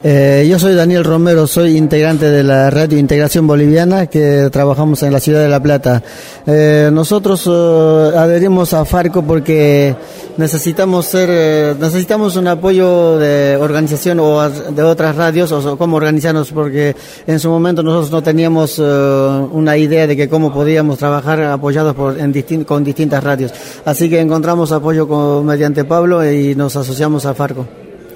Yo soy Daniel Romero, soy integrante de la Radio Integración Boliviana que trabajamos en la ciudad de La Plata. Nosotros adherimos a Farco porque necesitamos un apoyo de organización o de otras radios o cómo organizarnos, porque en su momento nosotros no teníamos una idea de que cómo podíamos trabajar apoyados con distintas radios. Así que encontramos apoyo mediante Pablo y nos asociamos a Farco.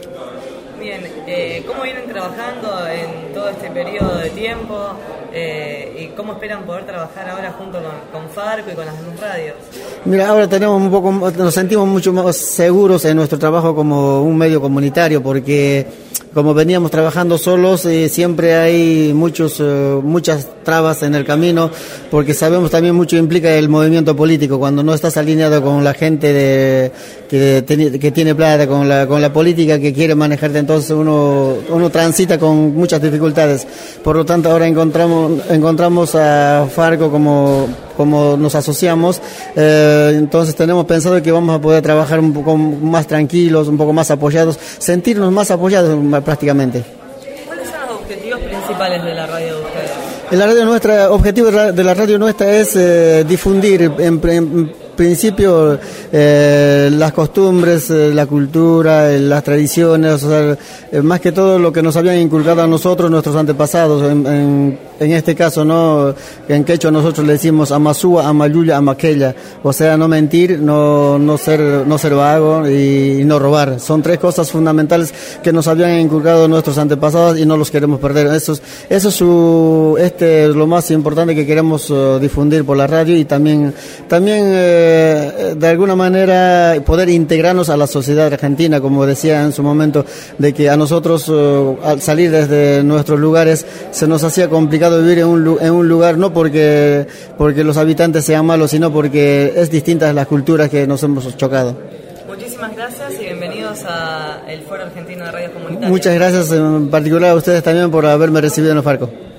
¿Cómo vienen trabajando en todo este periodo de tiempo y cómo esperan poder trabajar ahora junto con Farco y con las demás radios? Mira, ahora nos sentimos mucho más seguros en nuestro trabajo como un medio comunitario, porque como veníamos trabajando solos, siempre hay muchas trabas en el camino, porque sabemos también mucho implica el movimiento político. Cuando no estás alineado con la gente que tiene plata, con la política que quiere manejarte, entonces uno transita con muchas dificultades. Por lo tanto, ahora encontramos a Farco como nos asociamos, entonces tenemos pensado que vamos a poder trabajar un poco más tranquilos, un poco más apoyados, sentirnos más apoyados prácticamente. ¿Cuáles son los objetivos principales de la radio de ustedes? El objetivo de la radio nuestra es difundir en principio las costumbres, la cultura, las tradiciones, o sea, más que todo lo que nos habían inculcado a nosotros nuestros antepasados. En este caso, no, en quechua nosotros le decimos amasúa, amayuya, amaquella, o sea, no mentir, no ser vago y no robar. Son tres cosas fundamentales que nos habían inculcado nuestros antepasados y no los queremos perder. Eso es lo más importante que queremos difundir por la radio, y también de alguna manera poder integrarnos a la sociedad argentina, como decía en su momento, de que a nosotros al salir desde nuestros lugares se nos hacía complicado vivir en un lugar, no porque los habitantes sean malos, sino porque es distintas las culturas que nos hemos chocado. Muchísimas gracias y bienvenidos a el Foro Argentino de Radios Comunitarias. Muchas gracias en particular a ustedes también por haberme recibido en el Farco.